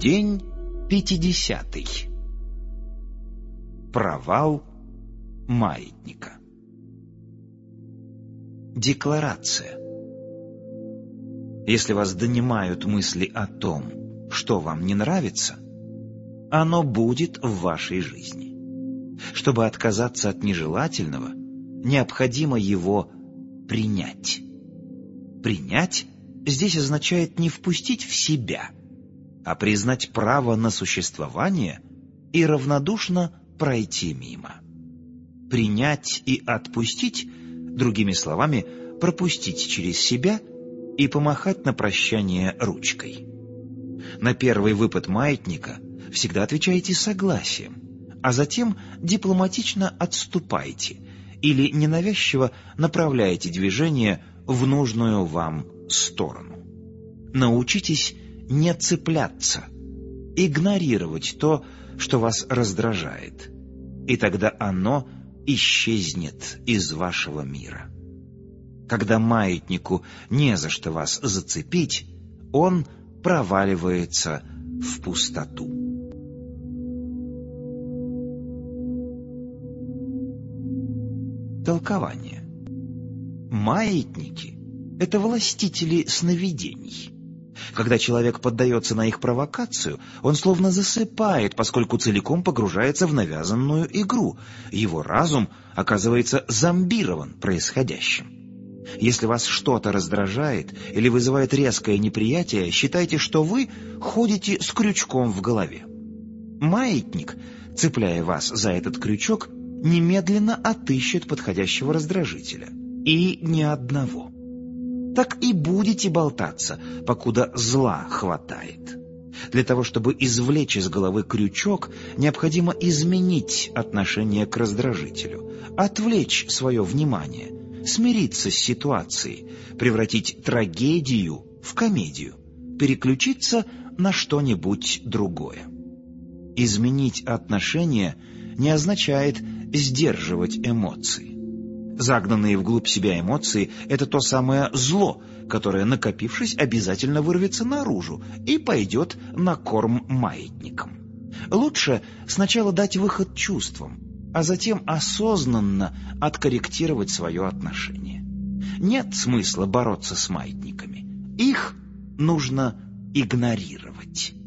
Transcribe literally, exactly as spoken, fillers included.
День пятидесятый. Провал маятника. Декларация. Если вас донимают мысли о том, что вам не нравится, оно будет в вашей жизни. Чтобы отказаться от нежелательного, необходимо его принять. Принять здесь означает не впустить в себя, а признать право на существование и равнодушно пройти мимо. Принять и отпустить, другими словами, пропустить через себя и помахать на прощание ручкой. На первый выпад маятника всегда отвечайте согласием, а затем дипломатично отступайте или ненавязчиво направляйте движение в нужную вам сторону. Научитесь не цепляться, игнорировать то, что вас раздражает, и тогда оно исчезнет из вашего мира. Когда маятнику не за что вас зацепить, он проваливается в пустоту. Толкование. Маятники — это властители сновидений. Когда человек поддается на их провокацию, он словно засыпает, поскольку целиком погружается в навязанную игру. Его разум оказывается зомбирован происходящим. Если вас что-то раздражает или вызывает резкое неприятие, считайте, что вы ходите с крючком в голове. Маятник, цепляя вас за этот крючок, немедленно отыщет подходящего раздражителя. И ни одного. Так и будете болтаться, покуда зла хватает. Для того, чтобы извлечь из головы крючок, необходимо изменить отношение к раздражителю, отвлечь свое внимание, смириться с ситуацией, превратить трагедию в комедию, переключиться на что-нибудь другое. Изменить отношение не означает сдерживать эмоции. Загнанные вглубь себя эмоции — это то самое зло, которое, накопившись, обязательно вырвется наружу и пойдет на корм маятникам. Лучше сначала дать выход чувствам, а затем осознанно откорректировать свое отношение. Нет смысла бороться с маятниками. Их нужно игнорировать.